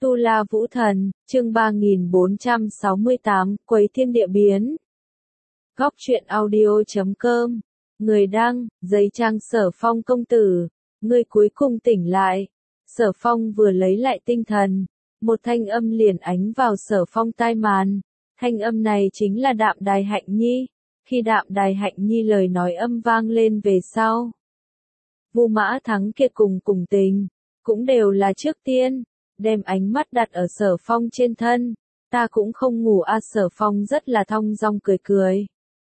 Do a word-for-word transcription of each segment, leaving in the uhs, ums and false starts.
Tu La Vũ Thần, chương ba nghìn bốn trăm sáu mươi tám, Quấy Thiên Địa Biến. Góc truyện audio chấm com. Người đăng, giấy trang Sở Phong công tử. Người cuối cùng tỉnh lại. Sở Phong vừa lấy lại tinh thần. Một thanh âm liền ánh vào Sở Phong tai màn. Thanh âm này chính là Đạm Đài Hạnh Nhi. Khi Đạm Đài Hạnh Nhi lời nói âm vang lên về sau. Vu Mã Thắng Kiệt cùng cùng tình. Cũng đều là trước tiên. Đem ánh mắt đặt ở Sở Phong trên thân, ta cũng không ngủ a. Sở Phong rất là thong dong cười cười.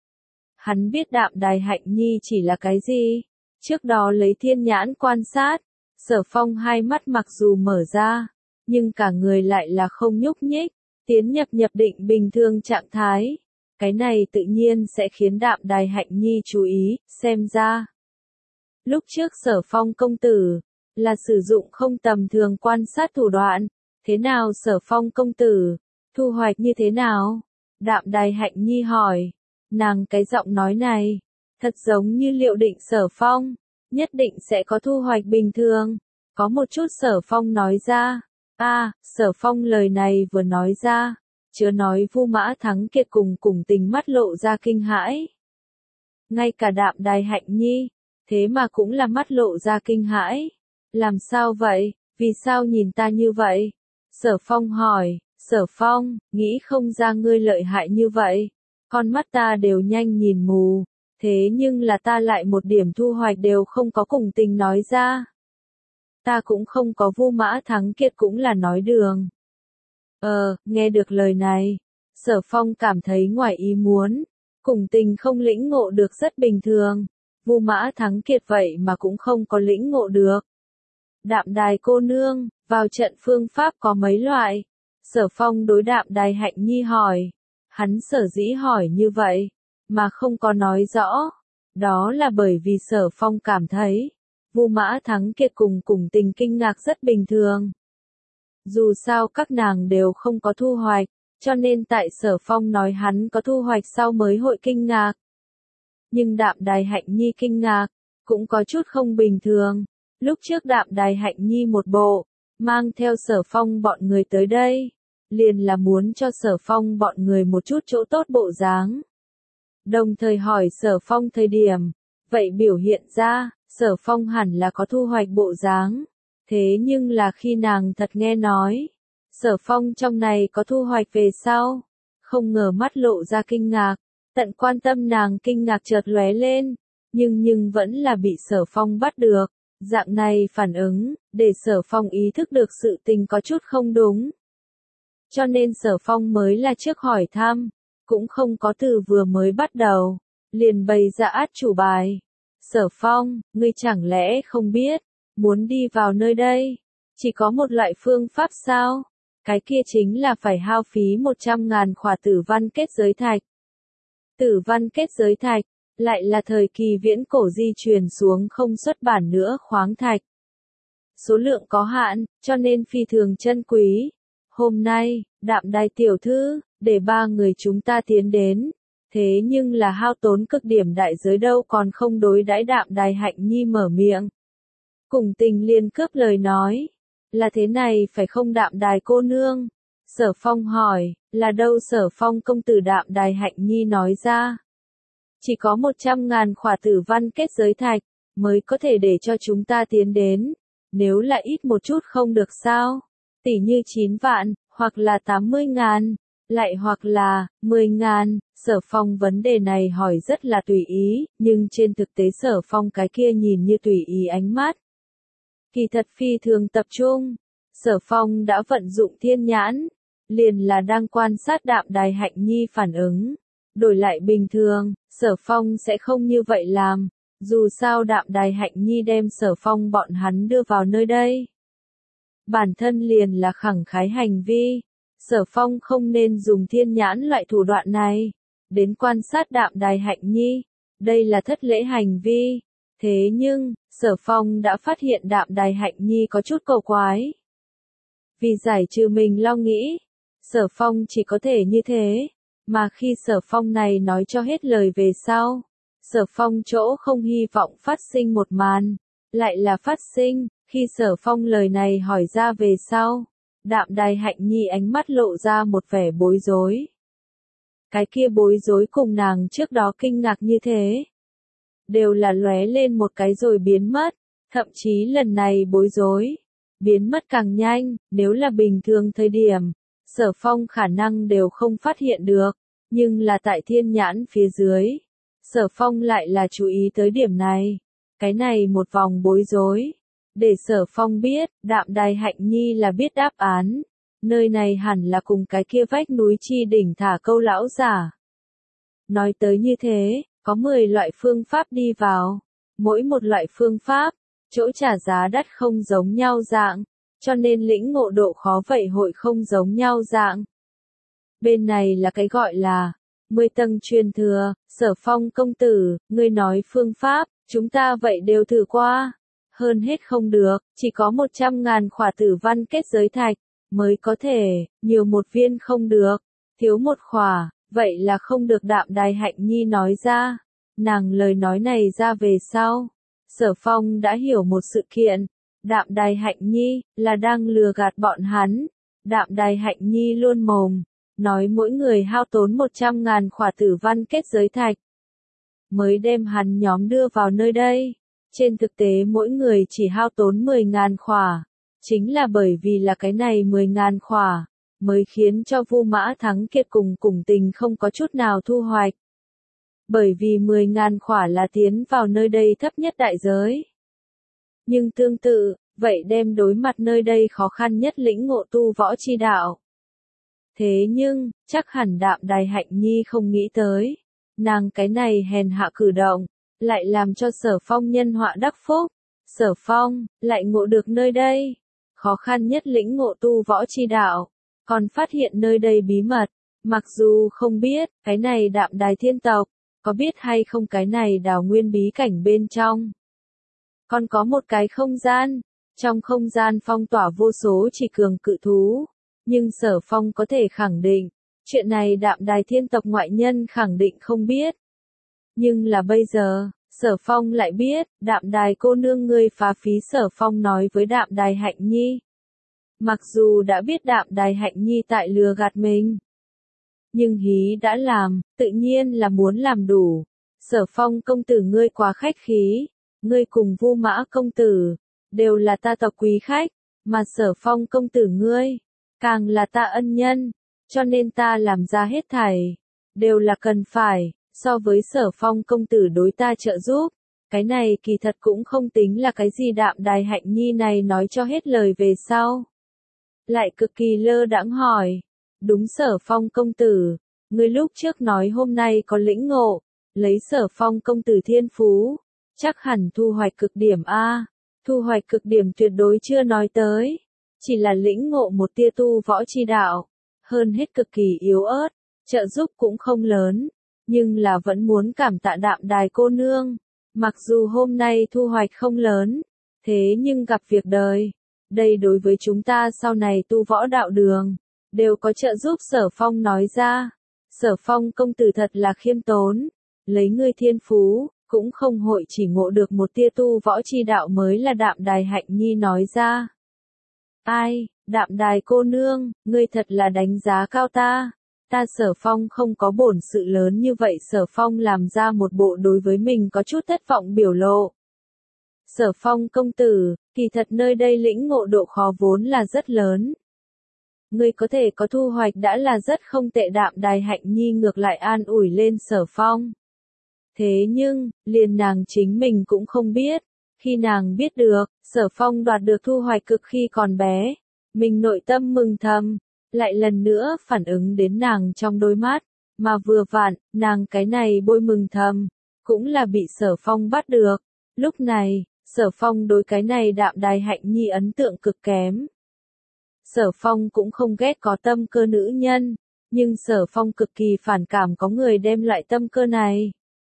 Hắn biết Đạm Đài Hạnh Nhi chỉ là cái gì, trước đó lấy thiên nhãn quan sát, Sở Phong hai mắt mặc dù mở ra, nhưng cả người lại là không nhúc nhích, tiến nhập nhập định bình thường trạng thái. Cái này tự nhiên sẽ khiến Đạm Đài Hạnh Nhi chú ý, xem ra. Lúc trước Sở Phong công tử là sử dụng không tầm thường quan sát thủ đoạn, thế nào Sở Phong công tử, thu hoạch như thế nào? Đạm Đài Hạnh Nhi hỏi, nàng cái giọng nói này, thật giống như liệu định Sở Phong, nhất định sẽ có thu hoạch bình thường, có một chút Sở Phong nói ra, a Sở Phong lời này vừa nói ra, chứa nói Vu Mã Thắng Kiệt cùng cùng tình mắt lộ ra kinh hãi. Ngay cả Đạm Đài Hạnh Nhi, thế mà cũng là mắt lộ ra kinh hãi. Làm sao vậy, vì sao nhìn ta như vậy? Sở Phong hỏi, Sở Phong, nghĩ không ra ngươi lợi hại như vậy, con mắt ta đều nhanh nhìn mù, thế nhưng là ta lại một điểm thu hoạch đều không có cùng tình nói ra. Ta cũng không có Vu Mã Thắng Kiệt cũng là nói đường. Ờ, nghe được lời này, Sở Phong cảm thấy ngoài ý muốn, cùng tình không lĩnh ngộ được rất bình thường, Vu Mã Thắng Kiệt vậy mà cũng không có lĩnh ngộ được. Đạm Đài cô nương, vào trận phương pháp có mấy loại? Sở Phong đối Đạm Đài Hạnh Nhi hỏi. Hắn sở dĩ hỏi như vậy, mà không có nói rõ. Đó là bởi vì Sở Phong cảm thấy, Vu Mã Thắng Kiệt cùng cùng tình kinh ngạc rất bình thường. Dù sao các nàng đều không có thu hoạch, cho nên tại Sở Phong nói hắn có thu hoạch sau mới hội kinh ngạc. Nhưng Đạm Đài Hạnh Nhi kinh ngạc, cũng có chút không bình thường. Lúc trước Đạm Đài Hạnh Nhi một bộ, mang theo Sở Phong bọn người tới đây, liền là muốn cho Sở Phong bọn người một chút chỗ tốt bộ dáng. Đồng thời hỏi Sở Phong thời điểm, vậy biểu hiện ra, Sở Phong hẳn là có thu hoạch bộ dáng. Thế nhưng là khi nàng thật nghe nói, Sở Phong trong này có thu hoạch về sau, không ngờ mắt lộ ra kinh ngạc, tận quan tâm nàng kinh ngạc chợt lóe lên, nhưng nhưng vẫn là bị Sở Phong bắt được. Dạng này phản ứng, để Sở Phong ý thức được sự tình có chút không đúng. Cho nên Sở Phong mới là trước hỏi thăm, cũng không có từ vừa mới bắt đầu, liền bày ra át chủ bài. Sở Phong, ngươi chẳng lẽ không biết, muốn đi vào nơi đây, chỉ có một loại phương pháp sao? Cái kia chính là phải hao phí một trăm ngàn khỏa tử văn kết giới thạch. Tử văn kết giới thạch, lại là thời kỳ viễn cổ di truyền xuống không xuất bản nữa khoáng thạch. Số lượng có hạn, cho nên phi thường chân quý. Hôm nay, Đạm Đài tiểu thư, để ba người chúng ta tiến đến. Thế nhưng là hao tốn cực điểm đại giới đâu còn không đối đãi. Đạm Đài Hạnh Nhi mở miệng. Cùng tình liên cướp lời nói. Là thế này phải không Đạm Đài cô nương? Sở Phong hỏi, là đâu Sở Phong công tử? Đạm Đài Hạnh Nhi nói ra. Chỉ có một trăm ngàn khỏa tử văn kết giới thạch, mới có thể để cho chúng ta tiến đến. Nếu là ít một chút không được sao? Tỷ như chín vạn, hoặc là tám mươi ngàn, lại hoặc là mười ngàn. Sở Phong vấn đề này hỏi rất là tùy ý, nhưng trên thực tế Sở Phong cái kia nhìn như tùy ý ánh mắt. Kỳ thật phi thường tập trung. Sở Phong đã vận dụng thiên nhãn, liền là đang quan sát Đạm Đài Hạnh Nhi phản ứng. Đổi lại bình thường, Sở Phong sẽ không như vậy làm, dù sao Đạm Đài Hạnh Nhi đem Sở Phong bọn hắn đưa vào nơi đây. Bản thân liền là khẳng khái hành vi, Sở Phong không nên dùng thiên nhãn loại thủ đoạn này, đến quan sát Đạm Đài Hạnh Nhi, đây là thất lễ hành vi. Thế nhưng, Sở Phong đã phát hiện Đạm Đài Hạnh Nhi có chút cầu quái. Vì giải trừ mình lo nghĩ, Sở Phong chỉ có thể như thế. Mà khi Sở Phong này nói cho hết lời về sau, Sở Phong chỗ không hy vọng phát sinh một màn, lại là phát sinh, khi Sở Phong lời này hỏi ra về sau, Đạm Đài Hạnh Nhi ánh mắt lộ ra một vẻ bối rối. Cái kia bối rối cùng nàng trước đó kinh ngạc như thế. Đều là lóe lên một cái rồi biến mất, thậm chí lần này bối rối. Biến mất càng nhanh, nếu là bình thường thời điểm, Sở Phong khả năng đều không phát hiện được, nhưng là tại thiên nhãn phía dưới. Sở Phong lại là chú ý tới điểm này. Cái này một vòng bối rối. Để Sở Phong biết, Đạm Đài Hạnh Nhi là biết đáp án. Nơi này hẳn là cùng cái kia vách núi chi đỉnh thả câu lão giả. Nói tới như thế, có mười loại phương pháp đi vào. Mỗi một loại phương pháp, chỗ trả giá đắt không giống nhau dạng, cho nên lĩnh ngộ độ khó vậy hội không giống nhau dạng. Bên này là cái gọi là mười tầng truyền thừa. Sở Phong công tử, ngươi nói phương pháp, chúng ta vậy đều thử qua. Hơn hết không được, chỉ có một trăm ngàn khỏa tử văn kết giới thạch, mới có thể, nhiều một viên không được, thiếu một khỏa, vậy là không được. Đạm Đài Hạnh Nhi nói ra. Nàng lời nói này ra về sau. Sở Phong đã hiểu một sự kiện. Đạm Đài Hạnh Nhi, là đang lừa gạt bọn hắn. Đạm Đài Hạnh Nhi luôn mồm, nói mỗi người hao tốn một trăm ngàn khỏa tử văn kết giới thạch. Mới đem hắn nhóm đưa vào nơi đây. Trên thực tế mỗi người chỉ hao tốn mười ngàn khỏa. Chính là bởi vì là cái này mười ngàn khỏa, mới khiến cho Vu Mã Thắng Kiệt cùng Cùng Tình không có chút nào thu hoạch. Bởi vì mười ngàn khỏa là tiến vào nơi đây thấp nhất đại giới. Nhưng tương tự, vậy đem đối mặt nơi đây khó khăn nhất lĩnh ngộ tu võ chi đạo. Thế nhưng, chắc hẳn Đạm Đài Hạnh Nhi không nghĩ tới. Nàng cái này hèn hạ cử động, lại làm cho Sở Phong nhân họa đắc phúc. Sở Phong, lại ngộ được nơi đây. Khó khăn nhất lĩnh ngộ tu võ chi đạo. Còn phát hiện nơi đây bí mật. Mặc dù không biết, cái này Đạm Đài thiên tộc, có biết hay không cái này đào nguyên bí cảnh bên trong. Còn có một cái không gian. Trong không gian phong tỏa vô số chỉ cường cự thú. Nhưng Sở Phong có thể khẳng định, chuyện này Đạm Đài thiên tộc ngoại nhân khẳng định không biết. Nhưng là bây giờ, Sở Phong lại biết, Đạm Đài cô nương ngươi phá phí. Sở Phong nói với Đạm Đài Hạnh Nhi. Mặc dù đã biết Đạm Đài Hạnh Nhi tại lừa gạt mình, nhưng hí đã làm, tự nhiên là muốn làm đủ. Sở Phong công tử ngươi quá khách khí, ngươi cùng Vu Mã công tử, đều là ta tộc quý khách, mà Sở Phong công tử ngươi, càng là ta ân nhân, cho nên ta làm ra hết thảy, đều là cần phải. So với Sở Phong công tử đối ta trợ giúp, cái này kỳ thật cũng không tính là cái gì. Đạm Đài Hạnh Nhi này nói cho hết lời về sau. Lại cực kỳ lơ đãng hỏi. Đúng Sở Phong công tử, ngươi lúc trước nói hôm nay có lĩnh ngộ, lấy Sở Phong công tử thiên phú, chắc hẳn thu hoạch cực điểm a. Thu hoạch cực điểm tuyệt đối chưa nói tới, chỉ là lĩnh ngộ một tia tu võ chi đạo, hơn hết cực kỳ yếu ớt, trợ giúp cũng không lớn. Nhưng là vẫn muốn cảm tạ Đạm Đài cô nương. Mặc dù hôm nay thu hoạch không lớn, thế nhưng gặp việc đời, đây đối với chúng ta sau này tu võ đạo đường, đều có trợ giúp. Sở Phong nói ra. Sở Phong công tử thật là khiêm tốn, lấy ngươi thiên phú, cũng không hội chỉ ngộ được một tia tu võ chi đạo mới là. Đạm Đài Hạnh Nhi nói ra. Ai, Đạm Đài cô nương, ngươi thật là đánh giá cao ta. Ta Sở Phong không có bổn sự lớn như vậy. Sở Phong làm ra một bộ đối với mình có chút thất vọng biểu lộ. Sở Phong công tử, kỳ thật nơi đây lĩnh ngộ độ khó vốn là rất lớn. Ngươi có thể có thu hoạch đã là rất không tệ. Đạm Đài Hạnh Nhi ngược lại an ủi lên Sở Phong. Thế nhưng, liền nàng chính mình cũng không biết. Khi nàng biết được, Sở Phong đoạt được thu hoạch cực khi còn bé, mình nội tâm mừng thầm. Lại lần nữa phản ứng đến nàng trong đôi mắt, mà vừa vặn, nàng cái này bôi mừng thầm, cũng là bị Sở Phong bắt được. Lúc này, Sở Phong đối cái này Đạm Đài Hạnh Nhi ấn tượng cực kém. Sở Phong cũng không ghét có tâm cơ nữ nhân, nhưng Sở Phong cực kỳ phản cảm có người đem loại tâm cơ này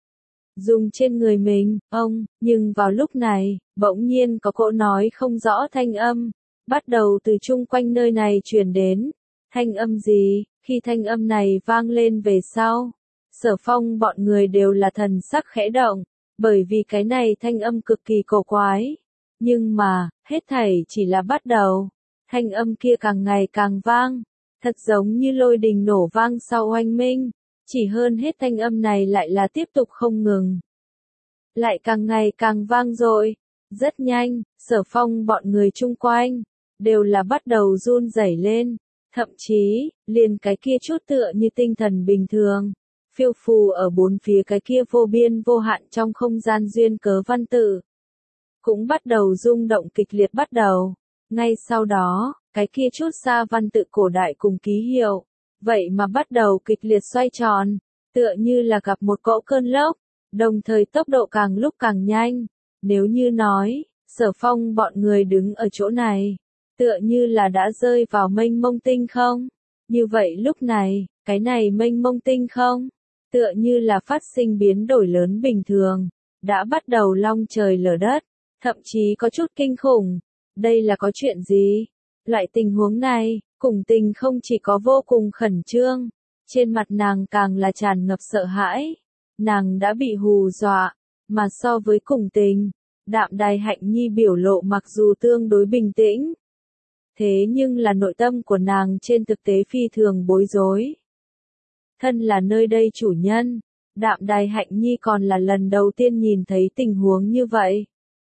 dùng trên người mình. Ông, nhưng vào lúc này, bỗng nhiên có cỗ nói không rõ thanh âm, bắt đầu từ chung quanh nơi này truyền đến. Thanh âm gì? Khi thanh âm này vang lên về sau, Sở Phong bọn người đều là thần sắc khẽ động, bởi vì cái này thanh âm cực kỳ cổ quái. Nhưng mà, hết thảy chỉ là bắt đầu. Thanh âm kia càng ngày càng vang, thật giống như lôi đình nổ vang sau oanh minh, chỉ hơn hết thanh âm này lại là tiếp tục không ngừng. Lại càng ngày càng vang dội, rất nhanh, Sở Phong bọn người chung quanh, đều là bắt đầu run rẩy lên, thậm chí, liền cái kia chút tựa như tinh thần bình thường, phiêu phù ở bốn phía cái kia vô biên vô hạn trong không gian duyên cớ văn tự. Cũng bắt đầu rung động kịch liệt bắt đầu, ngay sau đó, cái kia chút xa văn tự cổ đại cùng ký hiệu, vậy mà bắt đầu kịch liệt xoay tròn, tựa như là gặp một cỗ cơn lốc, đồng thời tốc độ càng lúc càng nhanh. Nếu như nói, Sở Phong bọn người đứng ở chỗ này, tựa như là đã rơi vào mênh mông tinh không. Như vậy lúc này, cái này mênh mông tinh không, tựa như là phát sinh biến đổi lớn bình thường, đã bắt đầu long trời lở đất, thậm chí có chút kinh khủng. Đây là có chuyện gì? Loại tình huống này, Cùng Tình không chỉ có vô cùng khẩn trương, trên mặt nàng càng là tràn ngập sợ hãi. Nàng đã bị hù dọa, mà so với Cùng Tình, Đạm Đài Hạnh Nhi biểu lộ mặc dù tương đối bình tĩnh, thế nhưng là nội tâm của nàng trên thực tế phi thường bối rối. Thân là nơi đây chủ nhân, Đạm Đài Hạnh Nhi còn là lần đầu tiên nhìn thấy tình huống như vậy.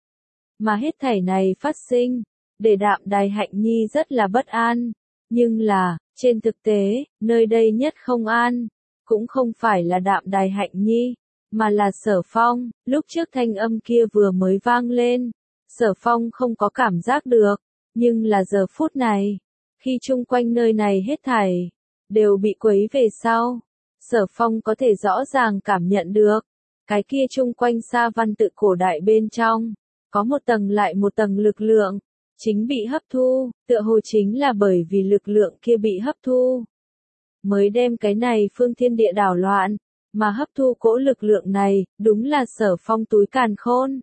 Mà hết thảy này phát sinh, để Đạm Đài Hạnh Nhi rất là bất an, nhưng là, trên thực tế, nơi đây nhất không an, cũng không phải là Đạm Đài Hạnh Nhi, mà là Sở Phong. Lúc trước thanh âm kia vừa mới vang lên, Sở Phong không có cảm giác được, nhưng là giờ phút này, khi chung quanh nơi này hết thảy đều bị quấy về sau, Sở Phong có thể rõ ràng cảm nhận được, cái kia chung quanh xa văn tự cổ đại bên trong, có một tầng lại một tầng lực lượng, chính bị hấp thu, tựa hồ chính là bởi vì lực lượng kia bị hấp thu, mới đem cái này phương thiên địa đảo loạn, mà hấp thu cỗ lực lượng này, đúng là Sở Phong túi càn khôn.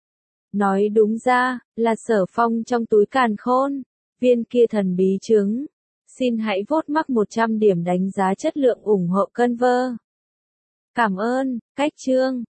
Nói đúng ra, là Sở Phong trong túi càn khôn, viên kia thần bí trứng. Xin hãy vote mắc một trăm điểm đánh giá chất lượng ủng hộ Conver. Cảm ơn, cách chương.